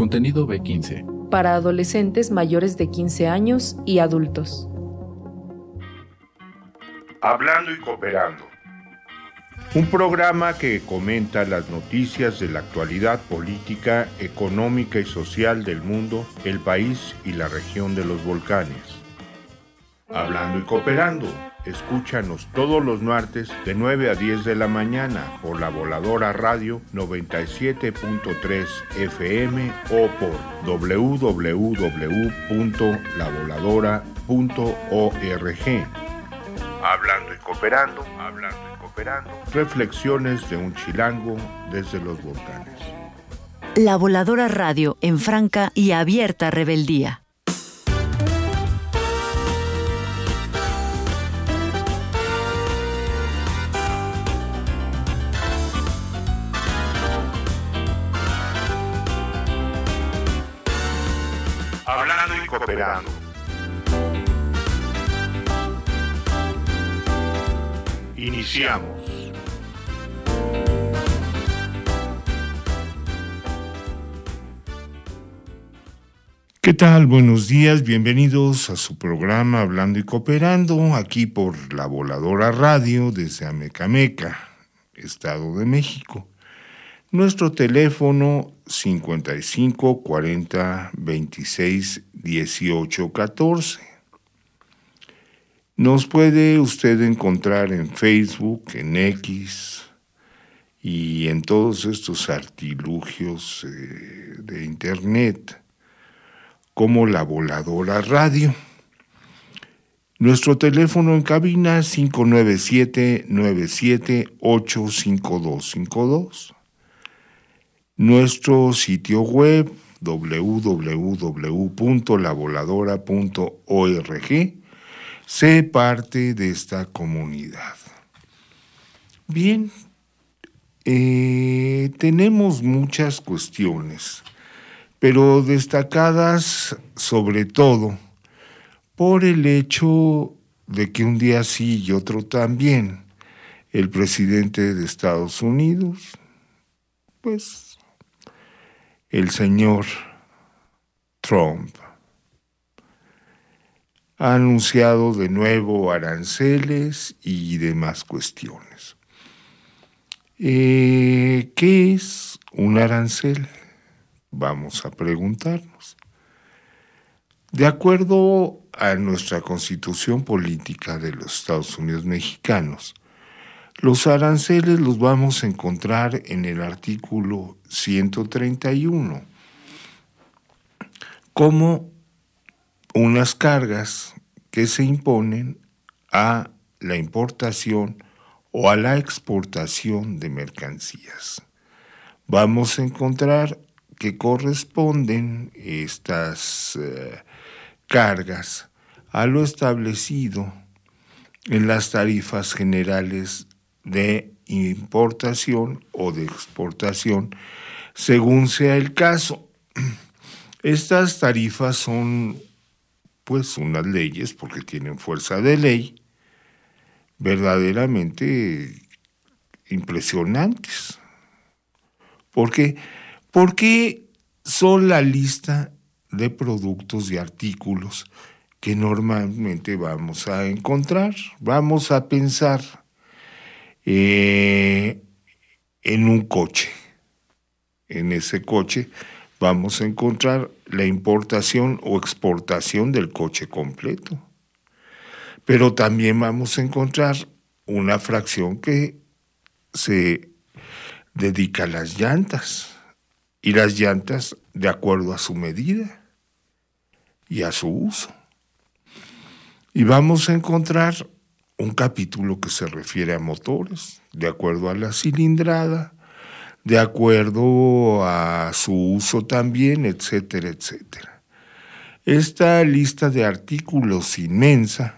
Contenido B15. Para adolescentes mayores de 15 años y adultos. Hablando y Cooperando. Un programa que comenta las noticias de la actualidad política, económica y social del mundo, el país y la región de los volcanes. Hablando y Cooperando. Escúchanos todos los martes de 9 a 10 de la mañana por La Voladora Radio 97.3 FM o por www.lavoladora.org. Hablando y Cooperando, hablando y cooperando. Reflexiones de un chilango desde los volcanes. La Voladora Radio en franca y abierta rebeldía. Hablando y Cooperando. Iniciamos. ¿Qué tal? Buenos días, bienvenidos a su programa Hablando y Cooperando, aquí por La Voladora Radio desde Amecameca, Estado de México. Nuestro teléfono 55 40 26 18 14. Nos puede usted encontrar en Facebook, en X y en todos estos artilugios de Internet como La Voladora Radio. Nuestro teléfono en cabina 597-97-85252. Nuestro sitio web www.lavoladora.org. Sé parte de esta comunidad. Bien, tenemos muchas cuestiones, pero destacadas sobre todo por el hecho de que un día sí y otro también, el presidente de Estados Unidos, pues el señor Trump, ha anunciado de nuevo aranceles y demás cuestiones. ¿Qué es un arancel? Vamos a preguntarnos. De acuerdo a nuestra Constitución Política de los Estados Unidos Mexicanos, los aranceles los vamos a encontrar en el artículo 131 como unas cargas que se imponen a la importación o a la exportación de mercancías. Vamos a encontrar que corresponden estas cargas a lo establecido en las tarifas generales de importación o de exportación, según sea el caso. Estas tarifas son pues unas leyes, porque tienen fuerza de ley, verdaderamente impresionantes. ¿Por qué? Porque son la lista de productos y artículos que normalmente vamos a encontrar. Vamos a pensar en un coche. En ese coche vamos a encontrar la importación o exportación del coche completo. Pero también vamos a encontrar una fracción que se dedica a las llantas, y las llantas de acuerdo a su medida y a su uso. Y vamos a encontrar un capítulo que se refiere a motores, de acuerdo a la cilindrada, de acuerdo a su uso también, etcétera, etcétera. Esta lista de artículos inmensa,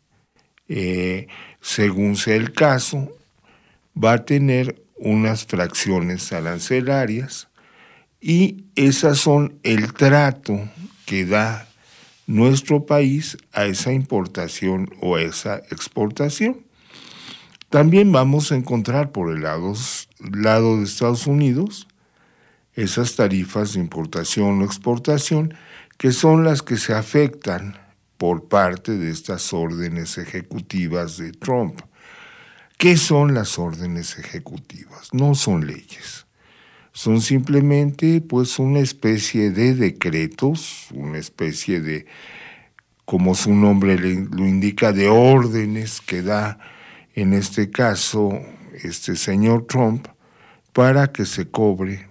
según sea el caso, va a tener unas fracciones arancelarias y esas son el trato que da nuestro país a esa importación o a esa exportación. También vamos a encontrar por el lado de Estados Unidos esas tarifas de importación o exportación, que son las que se afectan por parte de estas órdenes ejecutivas de Trump. ¿Qué son las órdenes ejecutivas? No son leyes. Son simplemente pues una especie de decretos, una especie de, como su nombre lo indica, de órdenes que da en este caso este señor Trump para que se cobre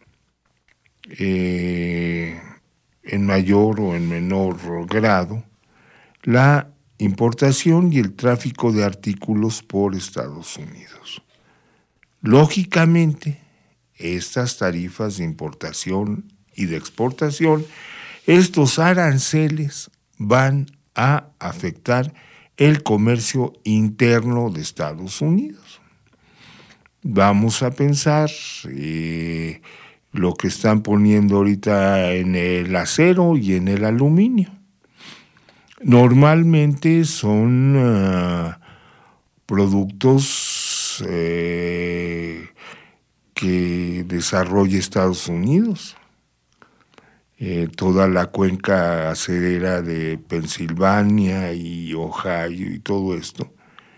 en mayor o en menor grado la importación y el tráfico de artículos por Estados Unidos. Lógicamente, estas tarifas de importación y de exportación, estos aranceles van a afectar el comercio interno de Estados Unidos. Vamos a pensar lo que están poniendo ahorita en el acero y en el aluminio. Normalmente son productos que desarrolla Estados Unidos. Toda la cuenca acerera de Pensilvania y Ohio y todo esto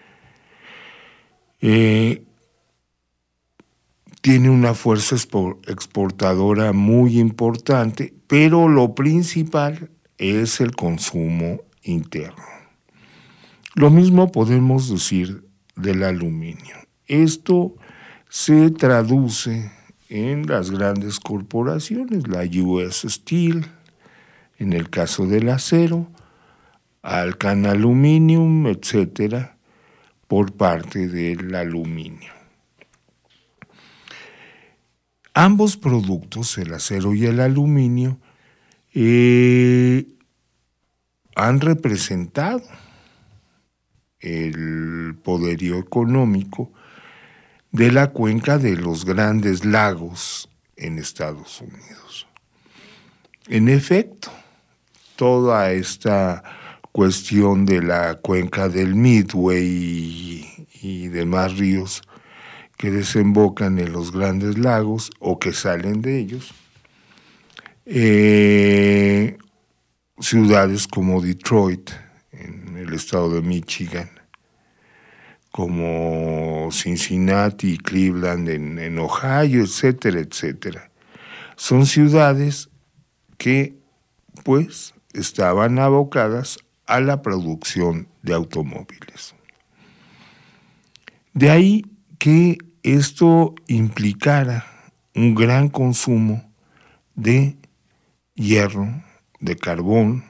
tiene una fuerza exportadora muy importante, pero lo principal es el consumo interno. Lo mismo podemos decir del aluminio. Esto se traduce en las grandes corporaciones, la US Steel, en el caso del acero, Alcan Aluminium, etcétera, por parte del aluminio. Ambos productos, el acero y el aluminio, han representado el poderío económico de la cuenca de los Grandes Lagos en Estados Unidos. En efecto, toda esta cuestión de la cuenca del Midway y demás ríos que desembocan en los Grandes Lagos o que salen de ellos, ciudades como Detroit, en el estado de Michigan, como Cincinnati y Cleveland en Ohio, etcétera, etcétera. Son ciudades que, pues, estaban abocadas a la producción de automóviles. De ahí que esto implicara un gran consumo de hierro, de carbón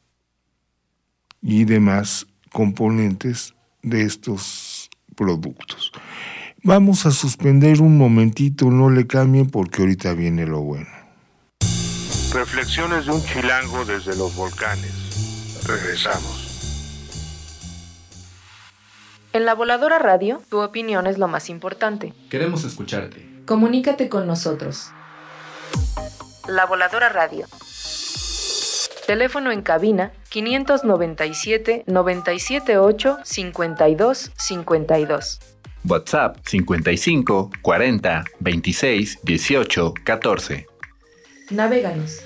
y demás componentes de estos productos. Vamos a suspender un momentito, no le cambien porque ahorita viene lo bueno. Reflexiones de un chilango desde los volcanes. Regresamos. En La Voladora Radio, tu opinión es lo más importante. Queremos escucharte. Comunícate con nosotros. La Voladora Radio. Teléfono en cabina 597-978-5252. WhatsApp 55 40 26 18 14. Navéganos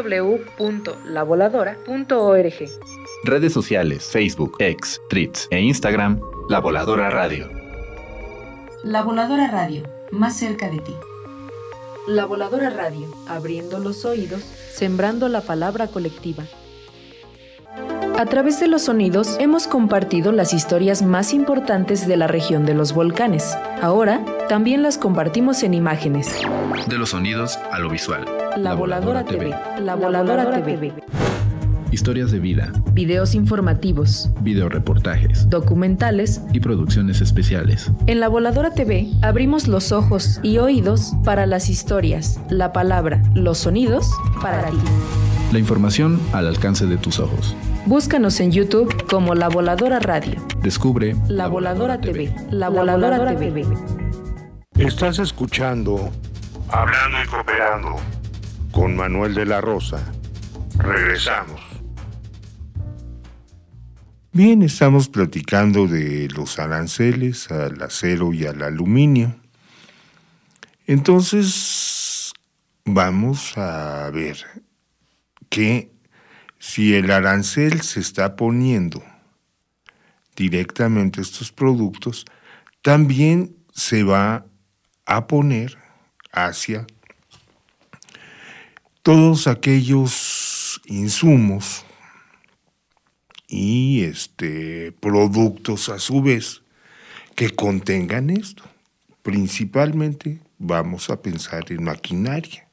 www.lavoladora.org. Redes sociales: Facebook, X, Threads e Instagram. La Voladora Radio. La Voladora Radio, más cerca de ti. La Voladora Radio, abriendo los oídos, sembrando la palabra colectiva. A través de los sonidos hemos compartido las historias más importantes de la región de los volcanes. Ahora también las compartimos en imágenes. De los sonidos a lo visual. La Voladora TV. La Voladora TV. Historias de vida, Videos informativos, videoreportajes, documentales. y producciones especiales. En La Voladora TV abrimos los ojos y oídos para las historias, la palabra, los sonidos para ti. La información al alcance de tus ojos. Búscanos en YouTube como La Voladora Radio. Descubre La Voladora TV. La Voladora TV. Estás escuchando Hablando y Cooperando con Manuel de la Rosa. Regresamos. Bien, estamos platicando de los aranceles al acero y al aluminio. Entonces, vamos a ver que si el arancel se está poniendo directamente a estos productos, también se va a poner hacia todos aquellos insumos y productos a su vez que contengan esto. Principalmente vamos a pensar en maquinaria.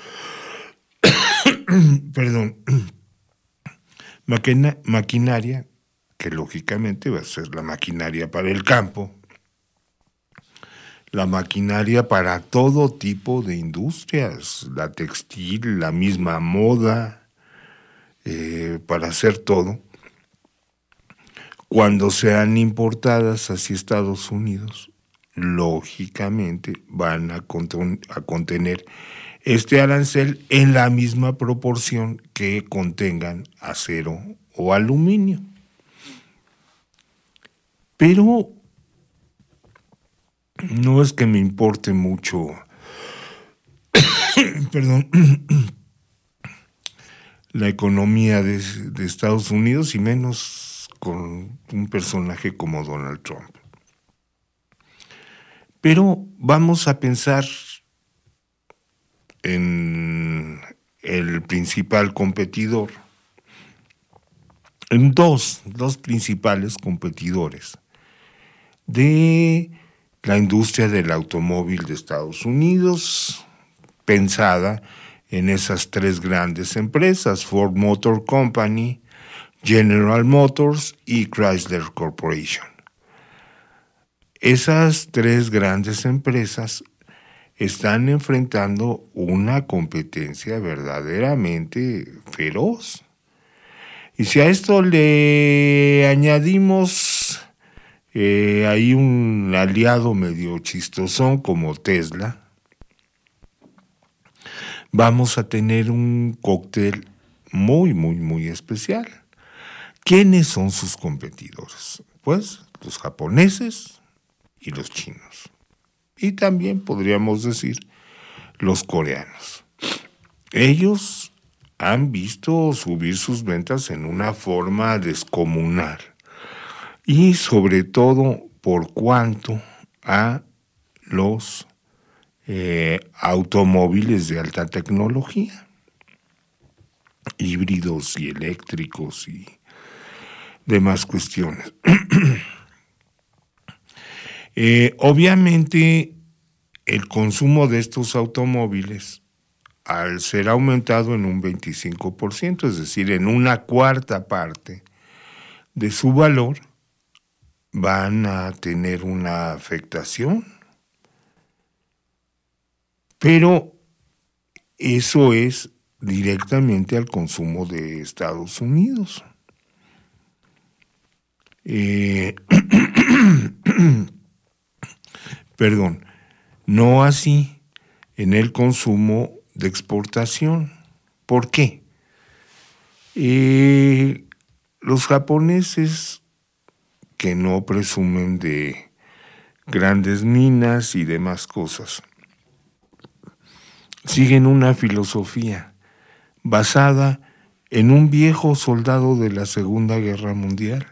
Perdón. Maquinaria que lógicamente va a ser la maquinaria para el campo, la maquinaria para todo tipo de industrias, la textil, la misma moda, para hacer todo. Cuando sean importadas hacia Estados Unidos, lógicamente van a contener este arancel en la misma proporción que contengan acero o aluminio. Pero no es que me importe mucho, perdón, la economía de Estados Unidos y menos con un personaje como Donald Trump. Pero vamos a pensar en el principal competidor, en dos principales competidores de la industria del automóvil de Estados Unidos, pensada en esas tres grandes empresas, Ford Motor Company, General Motors y Chrysler Corporation. Esas tres grandes empresas están enfrentando una competencia verdaderamente feroz. Y si a esto le añadimos hay un aliado medio chistosón como Tesla, vamos a tener un cóctel muy, muy, muy especial. ¿Quiénes son sus competidores? Pues los japoneses y los chinos. Y también podríamos decir los coreanos. Ellos han visto subir sus ventas en una forma descomunal. Y sobre todo por cuanto a los automóviles de alta tecnología, híbridos y eléctricos y demás cuestiones. Obviamente el consumo de estos automóviles, al ser aumentado en un 25%, es decir, en una cuarta parte de su valor, van a tener una afectación. Pero eso es directamente al consumo de Estados Unidos. Perdón, no así en el consumo de exportación. ¿Por qué? Los japoneses, que no presumen de grandes minas y demás cosas, siguen una filosofía basada en un viejo soldado de la Segunda Guerra Mundial,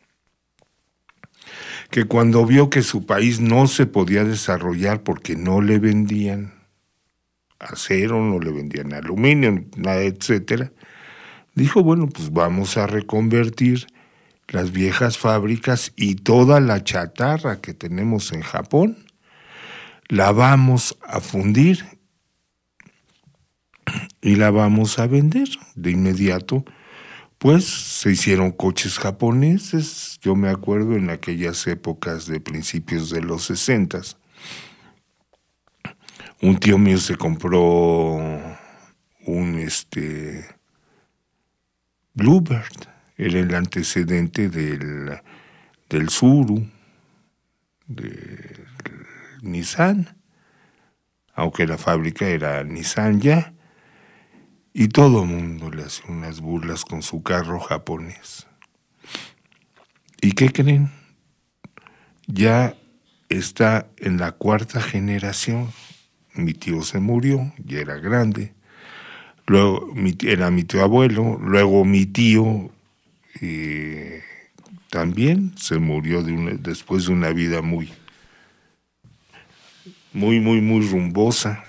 que cuando vio que su país no se podía desarrollar porque no le vendían acero, no le vendían aluminio, nada, etcétera, dijo, bueno, pues vamos a reconvertir las viejas fábricas y toda la chatarra que tenemos en Japón, la vamos a fundir y la vamos a vender. De inmediato, pues se hicieron coches japoneses. Yo me acuerdo en aquellas épocas de principios de los 60s, un tío mío se compró un Bluebird, era el antecedente del Tsuru, del Nissan, aunque la fábrica era Nissan ya, y todo el mundo le hacía unas burlas con su carro japonés. ¿Y qué creen? Ya está en la cuarta generación mi tío se murió, ya era grande. Luego era mi tío abuelo, luego mi tío también se murió después de una vida muy rumbosa.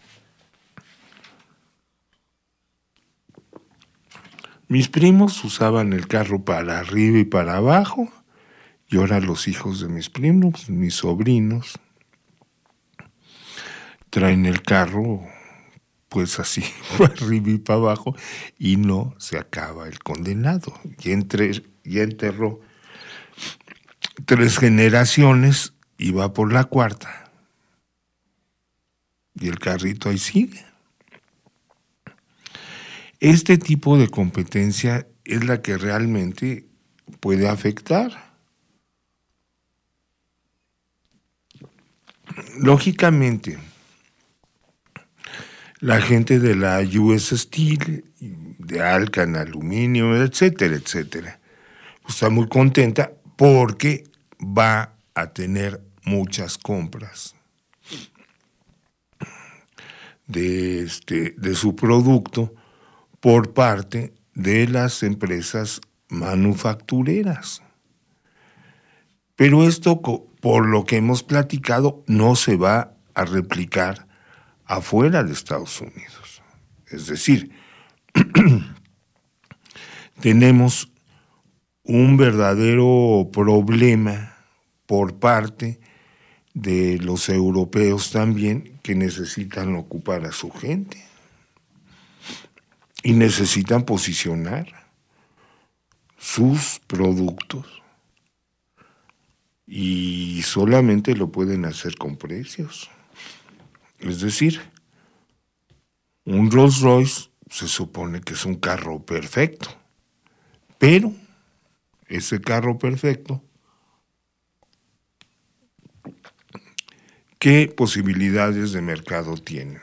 Mis primos usaban el carro para arriba y para abajo, y ahora los hijos de mis primos, mis sobrinos, traen el carro pues así para arriba y para abajo, y no se acaba el condenado. Ya enterró 3 generaciones y va por la 4ª. Y el carrito ahí sigue. Este tipo de competencia es la que realmente puede afectar. Lógicamente, la gente de la US Steel, de Alcan, aluminio, etcétera, etcétera, está muy contenta porque va a tener muchas compras de su producto por parte de las empresas manufactureras. Pero esto, por lo que hemos platicado, no se va a replicar afuera de Estados Unidos. Es decir, tenemos un verdadero problema por parte de los europeos también, que necesitan ocupar a su gente y necesitan posicionar sus productos, y solamente lo pueden hacer con precios. Es decir, un Rolls Royce se supone que es un carro perfecto, pero ese carro perfecto, ¿qué posibilidades de mercado tiene?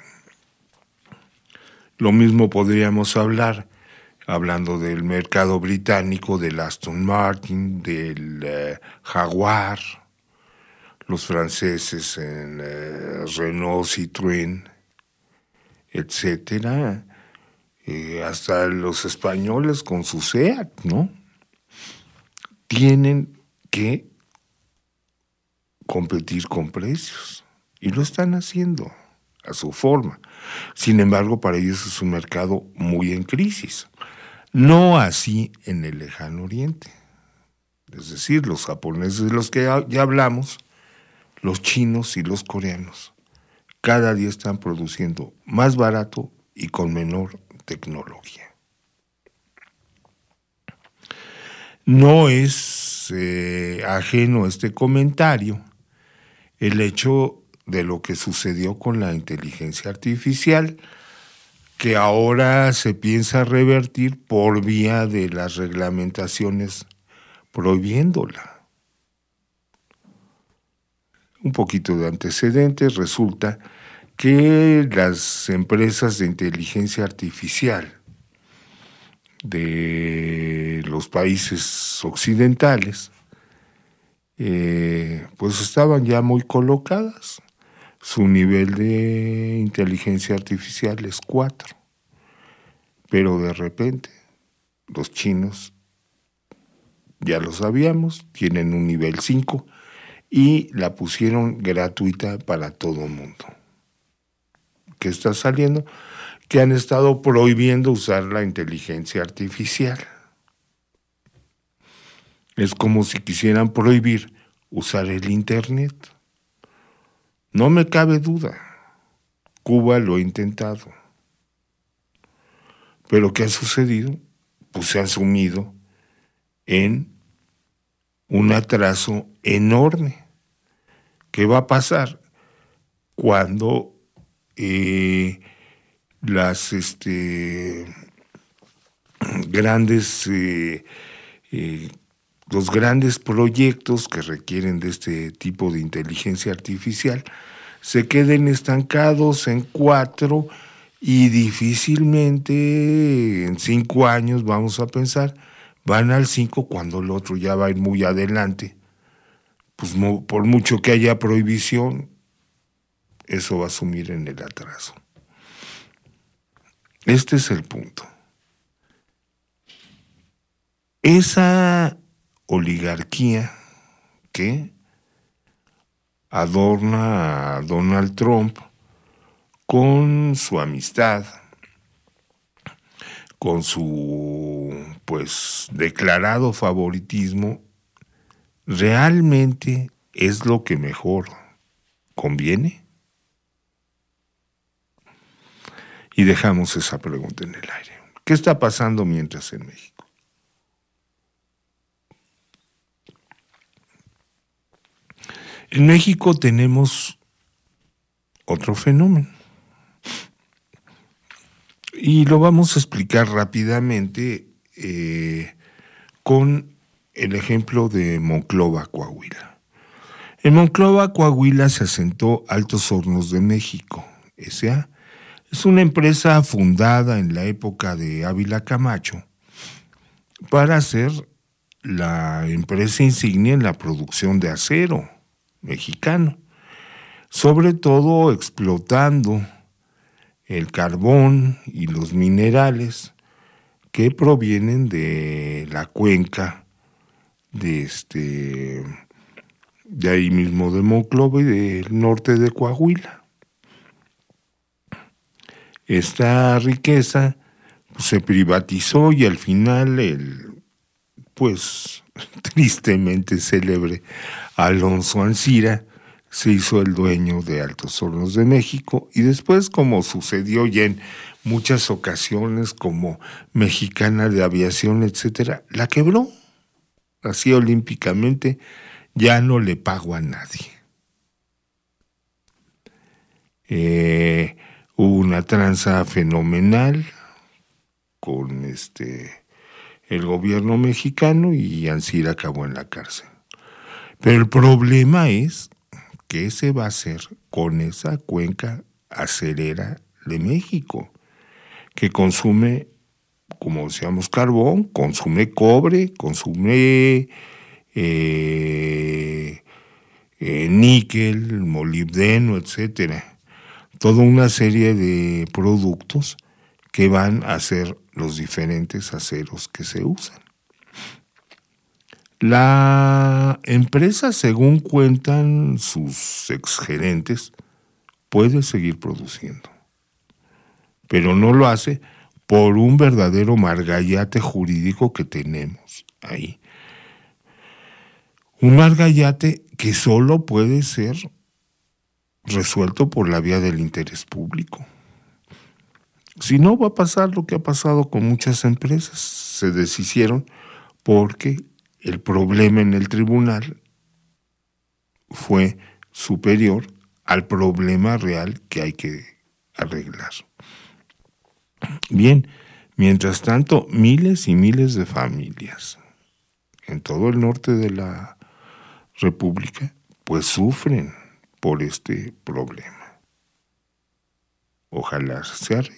Lo mismo podríamos hablando del mercado británico, del Aston Martin, del Jaguar, los franceses en Renault, Citroën, etcétera, hasta los españoles con su SEAT, ¿no? Tienen que competir con precios, y lo están haciendo a su forma. Sin embargo, para ellos es un mercado muy en crisis. No así en el lejano oriente. Es decir, los japoneses de los que ya hablamos, los chinos y los coreanos, cada día están produciendo más barato y con menor tecnología. No es ajeno a este comentario el hecho de lo que sucedió con la inteligencia artificial, que ahora se piensa revertir por vía de las reglamentaciones prohibiéndola. Un poquito de antecedentes: resulta que las empresas de inteligencia artificial de los países occidentales pues estaban ya muy colocadas. Su nivel de inteligencia artificial es 4, pero de repente los chinos, ya lo sabíamos, tienen un nivel 5 y la pusieron gratuita para todo el mundo. ¿Qué está saliendo? Que han estado prohibiendo usar la inteligencia artificial. Es como si quisieran prohibir usar el Internet. No me cabe duda, Cuba lo ha intentado. Pero ¿qué ha sucedido? Pues se han sumido en un atraso enorme. ¿Qué va a pasar cuando las los grandes proyectos que requieren de este tipo de inteligencia artificial se queden estancados en 4 y difícilmente en 5 años, vamos a pensar, van al 5 cuando el otro ya va a ir muy adelante? Pues por mucho que haya prohibición, eso va a sumir en el atraso. Este es el punto. Esa oligarquía que adorna a Donald Trump con su amistad, con su declarado favoritismo, ¿realmente es lo que mejor conviene? Y dejamos esa pregunta en el aire. ¿Qué está pasando mientras en México? En México tenemos otro fenómeno. Y lo vamos a explicar rápidamente con el ejemplo de Monclova, Coahuila. En Monclova, Coahuila se asentó Altos Hornos de México, S.A. Es una empresa fundada en la época de Ávila Camacho para ser la empresa insignia en la producción de acero mexicano, sobre todo explotando el carbón y los minerales que provienen de la cuenca de ahí mismo de Monclova y del norte de Coahuila. Esta riqueza se privatizó y al final tristemente célebre Alonso Ancira se hizo el dueño de Altos Hornos de México y después, como sucedió ya en muchas ocasiones, como Mexicana de Aviación, etcétera, la quebró. Así olímpicamente, ya no le pago a nadie. Hubo una tranza fenomenal con el gobierno mexicano y Ancira acabó en la cárcel. Pero el problema es qué se va a hacer con esa cuenca acerera de México, que consume, como decíamos, carbón, consume cobre, consume níquel, molibdeno, etcétera. Toda una serie de productos que van a ser los diferentes aceros que se usan. La empresa, según cuentan sus exgerentes, puede seguir produciendo, pero no lo hace por un verdadero margallate jurídico que tenemos ahí. Un margallate que solo puede ser resuelto por la vía del interés público. Si no, va a pasar lo que ha pasado con muchas empresas. Se deshicieron porque el problema en el tribunal fue superior al problema real que hay que arreglar. Bien, mientras tanto, miles y miles de familias en todo el norte de la República, pues sufren por este problema. Ojalá se arregle.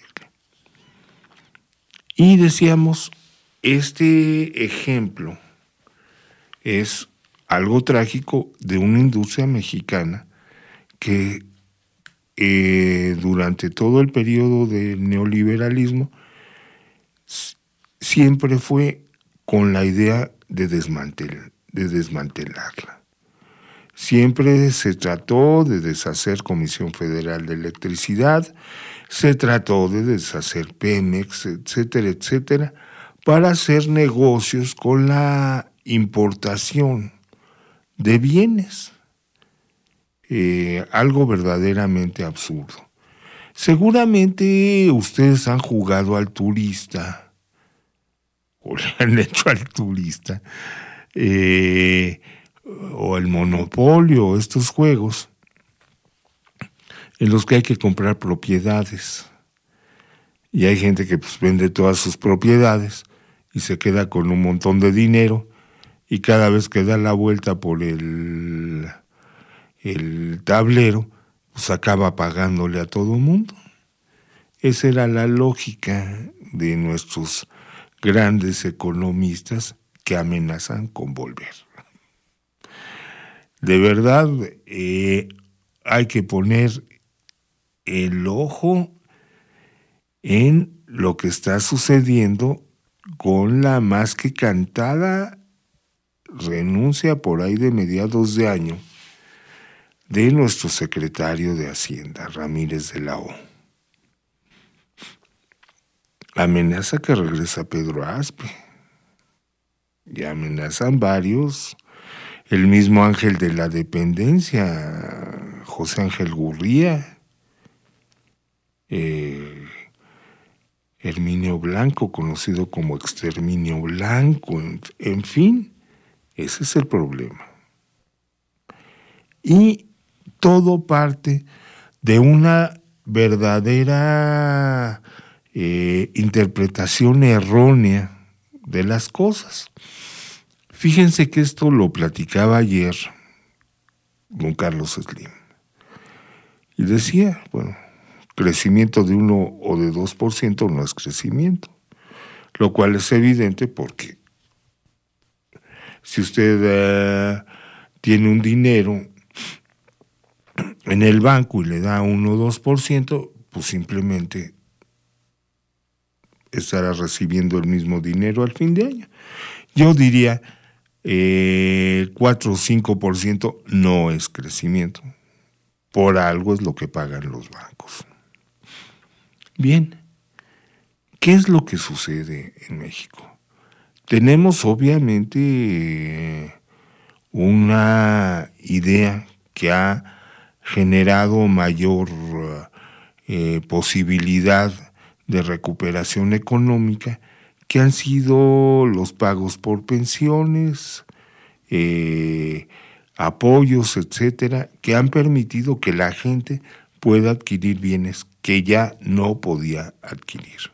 Y decíamos, este ejemplo es algo trágico de una industria mexicana que durante todo el periodo del neoliberalismo siempre fue con la idea de desmantelarla. Siempre se trató de deshacer Comisión Federal de Electricidad, se trató de deshacer Pemex, etcétera, etcétera, para hacer negocios con la importación de bienes. Algo verdaderamente absurdo. Seguramente ustedes han jugado al turista, o le han hecho al turista, o el Monopolio, estos juegos en los que hay que comprar propiedades. Y hay gente que vende todas sus propiedades y se queda con un montón de dinero y cada vez que da la vuelta por el tablero, acaba pagándole a todo el mundo. Esa era la lógica de nuestros grandes economistas que amenazan con volver. De verdad, hay que poner el ojo en lo que está sucediendo con la más que cantada renuncia por ahí de mediados de año de nuestro secretario de Hacienda, Ramírez de la O. Amenaza que regresa Pedro Aspe. Y amenazan varios. El mismo ángel de la dependencia, José Ángel Gurría. Herminio Blanco, conocido como Exterminio Blanco. En fin, ese es el problema. Y todo parte de una verdadera interpretación errónea de las cosas. Fíjense que esto lo platicaba ayer don Carlos Slim. Y decía, bueno, crecimiento de 1 o de 2% no es crecimiento, lo cual es evidente porque si usted tiene un dinero en el banco y le da 1 o 2%, pues simplemente estará recibiendo el mismo dinero al fin de año. Yo diría 4 o 5% no es crecimiento. Por algo es lo que pagan los bancos. Bien, ¿qué es lo que sucede en México? Tenemos obviamente una idea que ha generado mayor posibilidad de recuperación económica, que han sido los pagos por pensiones, apoyos, etcétera, que han permitido que la gente pueda adquirir bienes que ya no podía adquirir.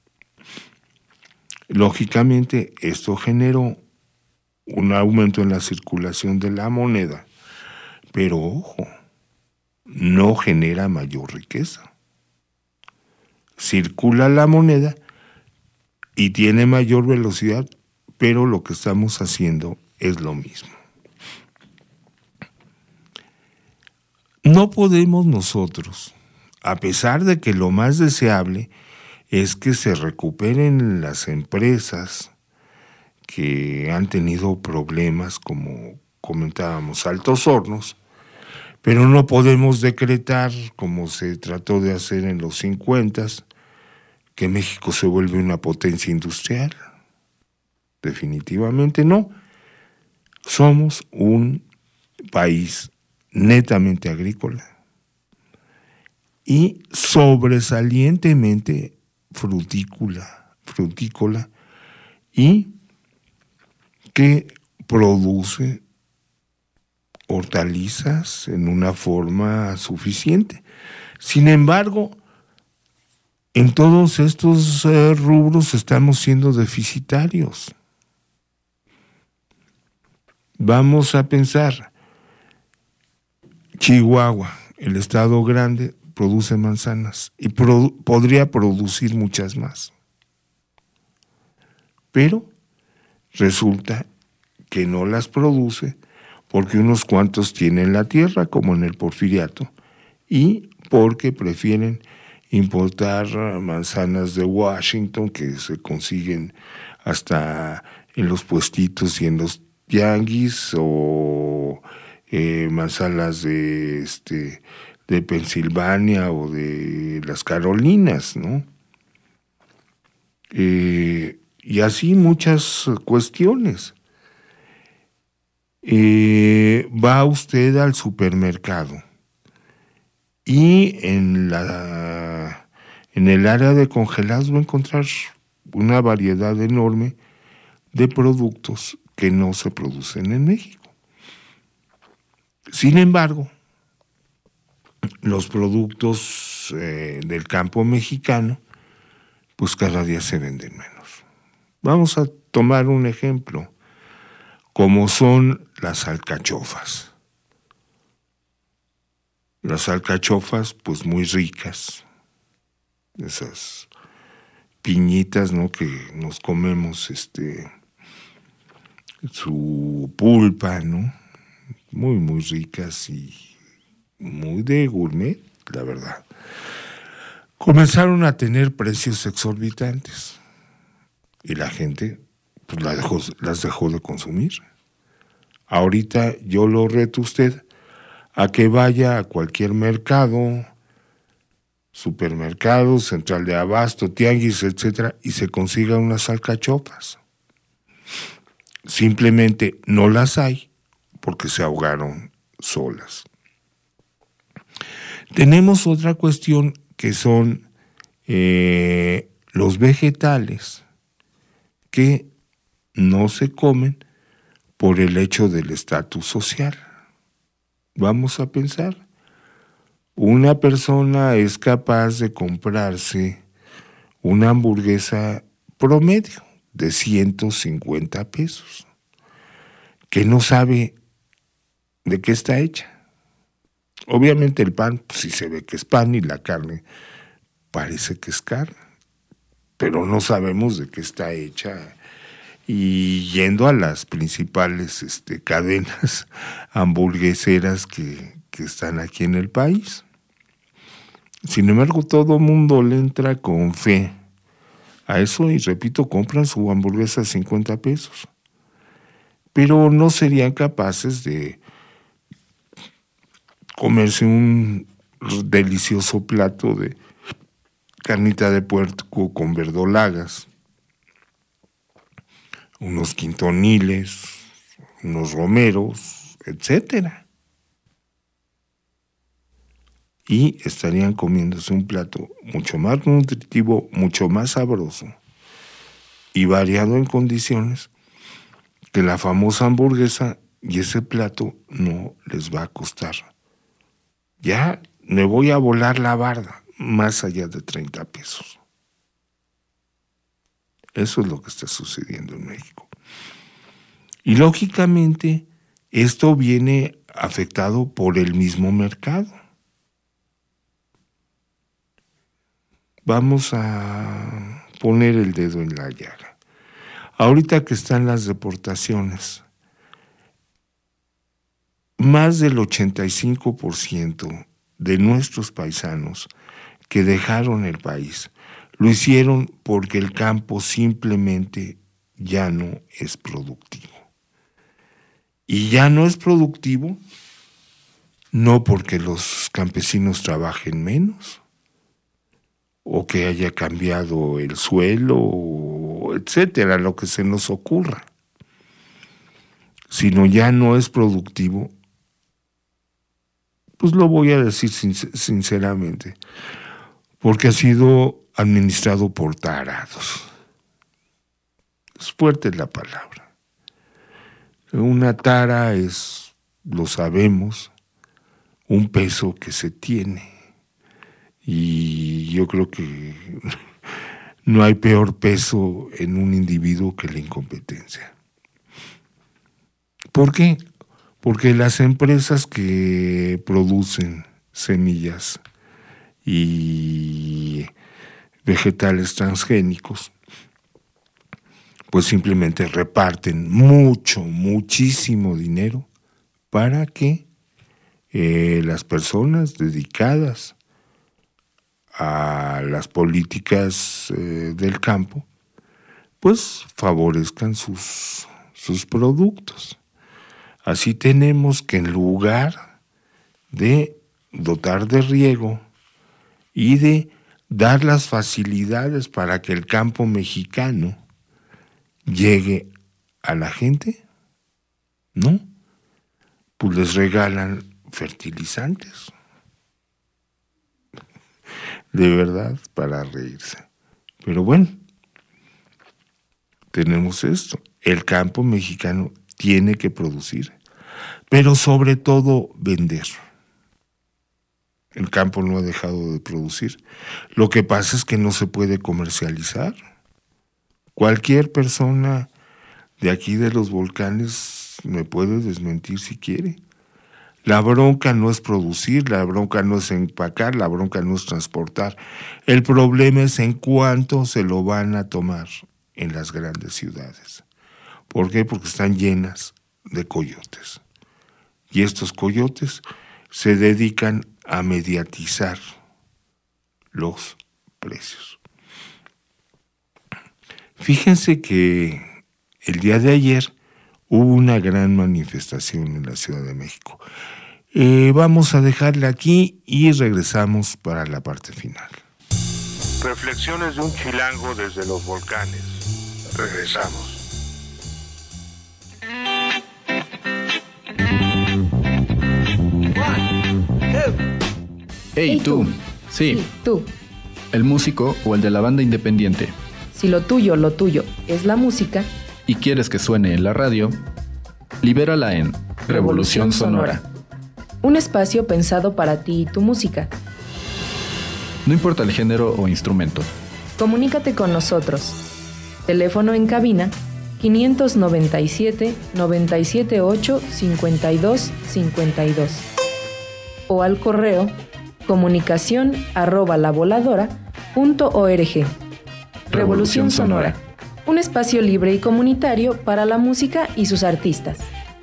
Lógicamente, esto generó un aumento en la circulación de la moneda, pero ojo, no genera mayor riqueza. Circula la moneda y tiene mayor velocidad, pero lo que estamos haciendo es lo mismo. No podemos nosotros, a pesar de que lo más deseable es que se recuperen las empresas que han tenido problemas, como comentábamos, Altos Hornos, pero no podemos decretar, como se trató de hacer en los 50s, que México se vuelve una potencia industrial. Definitivamente no. Somos un país netamente agrícola y sobresalientemente frutícola y que produce hortalizas en una forma suficiente. Sin embargo, en todos estos rubros estamos siendo deficitarios. Vamos a pensar, Chihuahua, el estado grande, produce manzanas y podría producir muchas más. Pero resulta que no las produce porque unos cuantos tienen la tierra, como en el Porfiriato, y porque prefieren importar manzanas de Washington que se consiguen hasta en los puestitos y en los tianguis, o manzanas de Pensilvania o de las Carolinas, ¿no? Y así muchas cuestiones. Va usted al supermercado y en el área de congelados va a encontrar una variedad enorme de productos que no se producen en México. Sin embargo, los productos del campo mexicano, pues cada día se venden menos. Vamos a tomar un ejemplo, como son las alcachofas. Las alcachofas, pues muy ricas, esas piñitas, ¿no?, que nos comemos, su pulpa, ¿no?, muy, muy ricas y muy de gourmet, la verdad. Comenzaron a tener precios exorbitantes y la gente pues las dejó de consumir. Ahorita yo lo reto a usted a que vaya a cualquier mercado, supermercado, central de abasto, tianguis, etcétera, y se consiga unas alcachofas. Simplemente no las hay porque se ahogaron solas. Tenemos otra cuestión que son los vegetales que no se comen por el hecho del estatus social. Vamos a pensar, una persona es capaz de comprarse una hamburguesa promedio de 150 pesos, que no sabe de qué está hecha. Obviamente el pan, pues sí se ve que es pan y la carne parece que es carne, pero no sabemos de qué está hecha. Y yendo a las principales cadenas hamburgueseras que están aquí en el país. Sin embargo, todo mundo le entra con fe a eso y, repito, compran su hamburguesa a 50 pesos. Pero no serían capaces de comerse un delicioso plato de carnita de puerco con verdolagas, unos quintoniles, unos romeros, etcétera. Y estarían comiéndose un plato mucho más nutritivo, mucho más sabroso y variado en condiciones que la famosa hamburguesa, y ese plato no les va a costar. Ya me voy a volar la barda, más allá de 30 pesos. Eso es lo que está sucediendo en México. Y lógicamente, esto viene afectado por el mismo mercado. Vamos a poner el dedo en la llaga. Ahorita que están las deportaciones, más del 85% de nuestros paisanos que dejaron el país lo hicieron porque el campo simplemente ya no es productivo. Y ya no es productivo no porque los campesinos trabajen menos o que haya cambiado el suelo, etcétera, lo que se nos ocurra, sino ya no es productivo. Pues lo voy a decir sinceramente, porque ha sido administrado por tarados. Es fuerte la palabra. Una tara es, lo sabemos, un peso que se tiene. Y yo creo que no hay peor peso en un individuo que la incompetencia. ¿Por qué? Porque las empresas que producen semillas y vegetales transgénicos, pues simplemente reparten muchísimo dinero para que las personas dedicadas a las políticas del campo, pues favorezcan sus productos. Así tenemos que en lugar de dotar de riego y de dar las facilidades para que el campo mexicano llegue a la gente, ¿no? Pues les regalan fertilizantes. De verdad, para reírse. Pero bueno, tenemos esto. El campo mexicano tiene que producir, pero sobre todo vender. El campo no ha dejado de producir. Lo que pasa es que no se puede comercializar. Cualquier persona de aquí de los volcanes me puede desmentir si quiere. La bronca no es producir, la bronca no es empacar, la bronca no es transportar. El problema es en cuánto se lo van a tomar en las grandes ciudades. ¿Por qué? Porque están llenas de coyotes. Y estos coyotes se dedican a mediatizar los precios. Fíjense que el día de ayer hubo una gran manifestación en la Ciudad de México. Vamos a dejarla aquí y regresamos para la parte final. Reflexiones de un chilango desde los volcanes. Regresamos. Hey, tú. Sí, tú. El músico o el de la banda independiente. Si lo tuyo es la música y quieres que suene en la radio, libérala en Revolución Sonora. Un espacio pensado para ti y tu música. No importa el género o instrumento. Comunícate con nosotros. Teléfono en cabina 597-978-5252 o al correo comunicación@lavoladora.org. Revolución Sonora. Un espacio libre y comunitario para la música y sus artistas.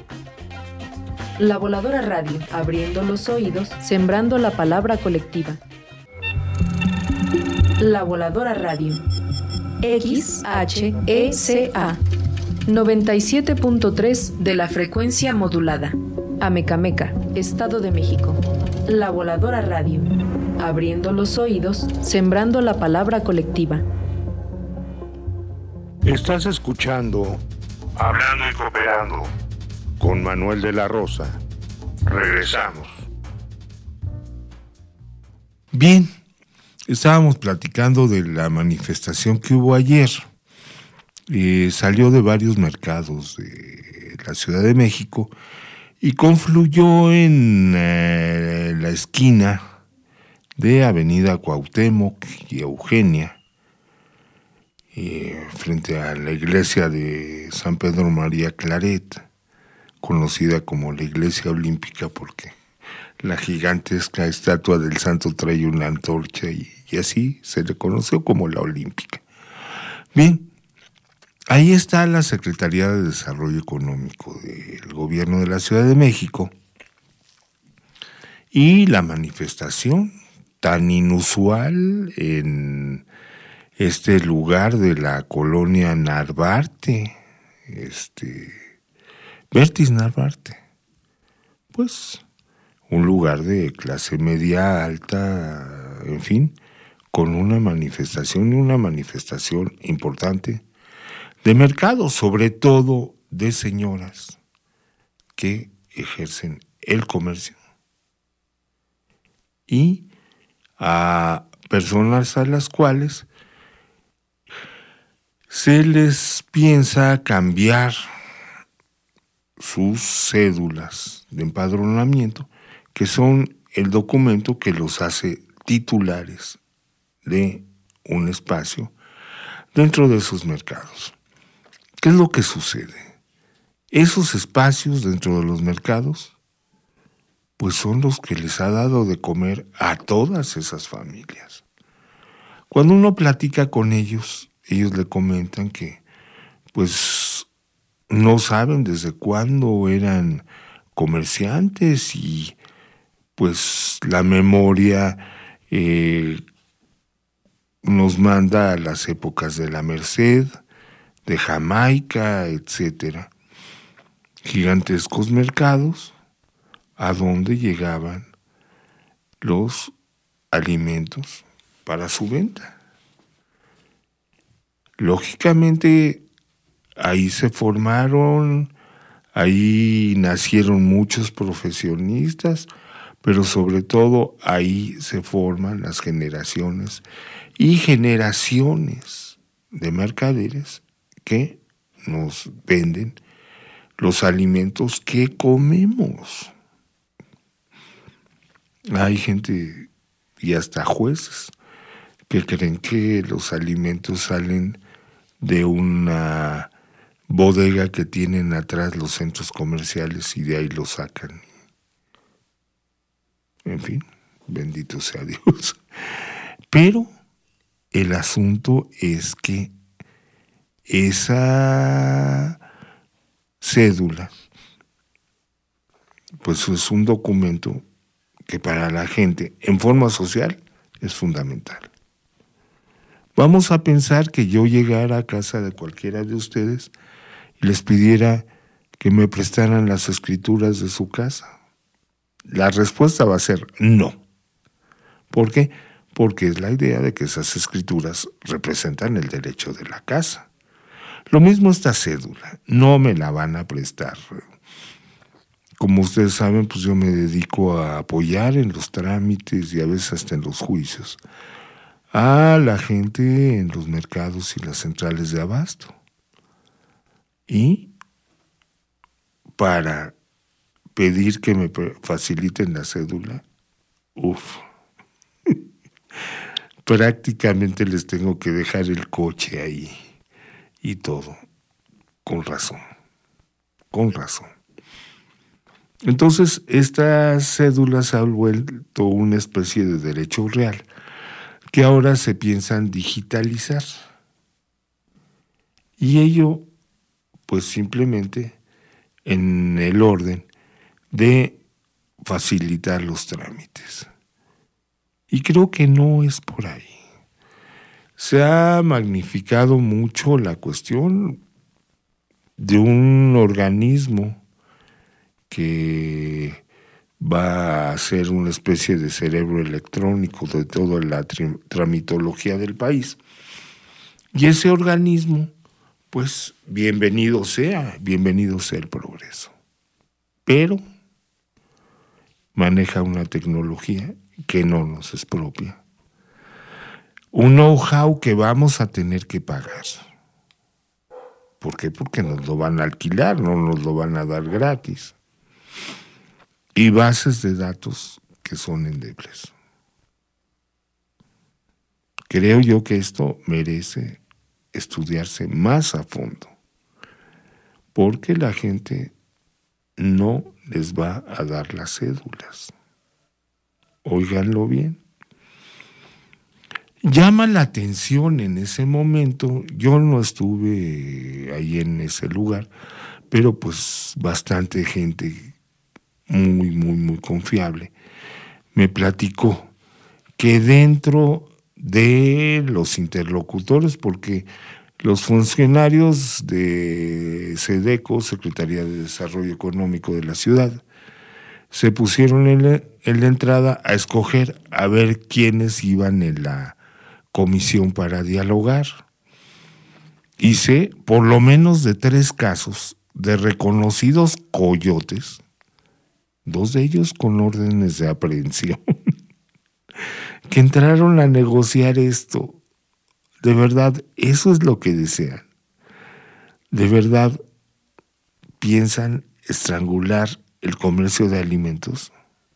La Voladora Radio, abriendo los oídos, sembrando la palabra colectiva. La Voladora Radio. XHECA 97.3 de la frecuencia modulada. Amecameca, Estado de México. La Voladora Radio, abriendo los oídos, sembrando la palabra colectiva. Estás escuchando Hablando y Cooperando con Manuel de la Rosa. Regresamos. Bien, estábamos platicando de la manifestación que hubo ayer. Salió de varios mercados de la Ciudad de México y confluyó en la esquina de Avenida Cuauhtémoc y Eugenia, frente a la iglesia de San Pedro María Claret, conocida como la Iglesia Olímpica porque la gigantesca estatua del santo trae una antorcha y así se le conoció como la Olímpica. Bien, ahí está la Secretaría de Desarrollo Económico del Gobierno de la Ciudad de México y la manifestación tan inusual en este lugar de la colonia Narvarte, Vertis Narvarte, pues un lugar de clase media alta, en fin, con una manifestación importante de mercado, sobre todo de señoras que ejercen el comercio y a personas a las cuales se les piensa cambiar sus cédulas de empadronamiento, que son el documento que los hace titulares de un espacio dentro de sus mercados. ¿Qué es lo que sucede? Esos espacios dentro de los mercados, pues son los que les ha dado de comer a todas esas familias. Cuando uno platica con ellos le comentan que pues no saben desde cuándo eran comerciantes y pues la memoria nos manda a las épocas de la Merced, de Jamaica, etcétera. Gigantescos mercados a donde llegaban los alimentos para su venta. Lógicamente, ahí se formaron, ahí nacieron muchos profesionistas, pero sobre todo ahí se forman las generaciones y generaciones de mercaderes que nos venden los alimentos que comemos. Hay gente y hasta jueces que creen que los alimentos salen de una bodega que tienen atrás los centros comerciales y de ahí los sacan. En fin, bendito sea Dios. Pero el asunto es que esa cédula, pues es un documento que para la gente en forma social es fundamental. Vamos a pensar que yo llegara a casa de cualquiera de ustedes y les pidiera que me prestaran las escrituras de su casa. La respuesta va a ser no. ¿Por qué? Porque es la idea de que esas escrituras representan el derecho de la casa. Lo mismo esta cédula, no me la van a prestar. Como ustedes saben, pues yo me dedico a apoyar en los trámites y a veces hasta en los juicios a la gente en los mercados y las centrales de abasto. Y para pedir que me faciliten la cédula, prácticamente les tengo que dejar el coche ahí y todo, con razón. Entonces, estas cédulas han vuelto una especie de derecho real que ahora se piensan digitalizar. Y ello, pues simplemente en el orden de facilitar los trámites. Y creo que no es por ahí. Se ha magnificado mucho la cuestión de un organismo que va a ser una especie de cerebro electrónico de toda la tramitología del país. Y ese organismo, pues bienvenido sea el progreso. Pero maneja una tecnología que no nos es propia. Un know-how que vamos a tener que pagar. ¿Por qué? Porque nos lo van a alquilar, no nos lo van a dar gratis. Y bases de datos que son endebles. Creo yo que esto merece estudiarse más a fondo, porque la gente no les va a dar las cédulas. Óiganlo bien. Llama la atención en ese momento, yo no estuve ahí en ese lugar, pero pues bastante gente muy confiable me platicó que dentro de los interlocutores, porque los funcionarios de SEDECO, Secretaría de Desarrollo Económico de la ciudad, se pusieron en la entrada a escoger a ver quiénes iban en la comisión para dialogar. Hice por lo menos de 3 casos de reconocidos coyotes, 2 de ellos con órdenes de aprehensión, que entraron a negociar esto. De verdad, eso es lo que desean. De verdad, piensan estrangular el comercio de alimentos.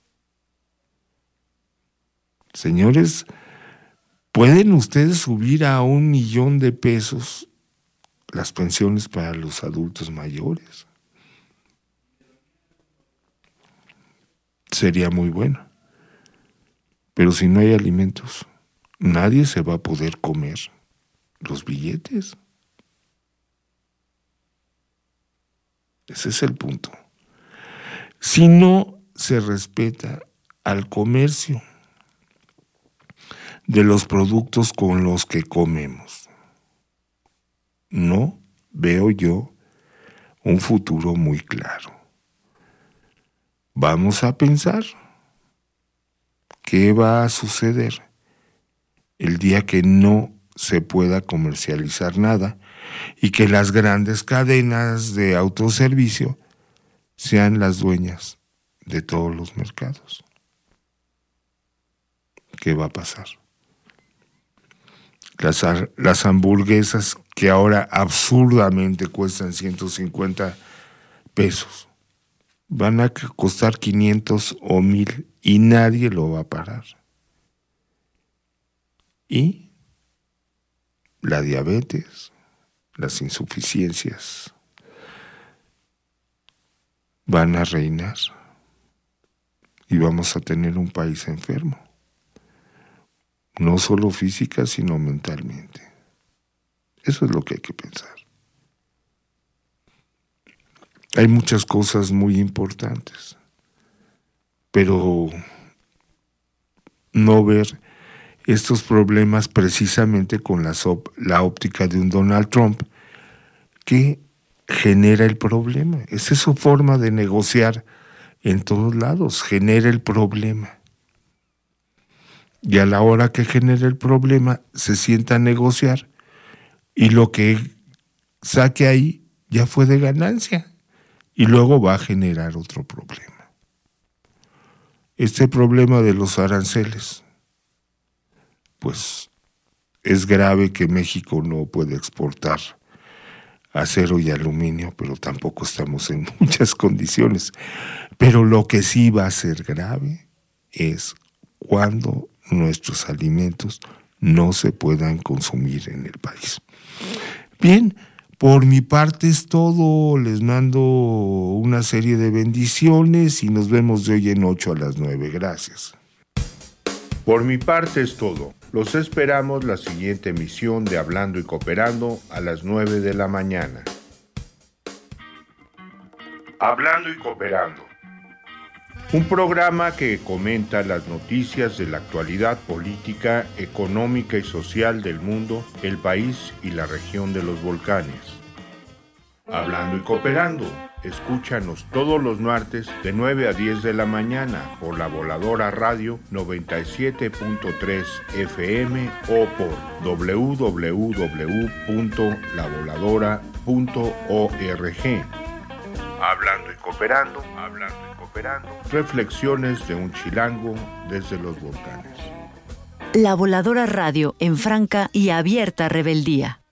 Señores, ¿pueden ustedes subir a $1,000,000 las pensiones para los adultos mayores? Sería muy bueno. Pero si no hay alimentos, nadie se va a poder comer los billetes. Ese es el punto. Si no se respeta al comercio de los productos con los que comemos, no veo yo un futuro muy claro. Vamos a pensar qué va a suceder el día que no se pueda comercializar nada y que las grandes cadenas de autoservicio sean las dueñas de todos los mercados. ¿Qué va a pasar? Las hamburguesas que ahora absurdamente cuestan 150 pesos van a costar 500 o 1,000 y nadie lo va a parar. Y la diabetes, las insuficiencias van a reinar y vamos a tener un país enfermo, no solo física sino mentalmente. Eso es lo que hay que pensar. Hay muchas cosas muy importantes, pero no ver estos problemas precisamente con la óptica de un Donald Trump que genera el problema. Esa es su forma de negociar en todos lados, genera el problema. Y a la hora que genera el problema, se sienta a negociar y lo que saque ahí ya fue de ganancia y luego va a generar otro problema. Este problema de los aranceles, pues es grave que México no puede exportar acero y aluminio, pero tampoco estamos en muchas condiciones. Pero lo que sí va a ser grave es cuando nuestros alimentos no se puedan consumir en el país. Bien, por mi parte es todo. Les mando una serie de bendiciones y nos vemos de hoy en 8 a las 9. Gracias. Por mi parte es todo. Los esperamos la siguiente emisión de Hablando y Cooperando a las 9 de la mañana. Hablando y Cooperando. Un programa que comenta las noticias de la actualidad política, económica y social del mundo, el país y la región de los volcanes. Hablando y Cooperando. Escúchanos todos los martes de 9 a 10 de la mañana por La Voladora Radio 97.3 FM o por www.lavoladora.org. Hablando y Cooperando, hablando y cooperando. Reflexiones de un chilango desde los volcanes. La Voladora Radio en franca y abierta rebeldía.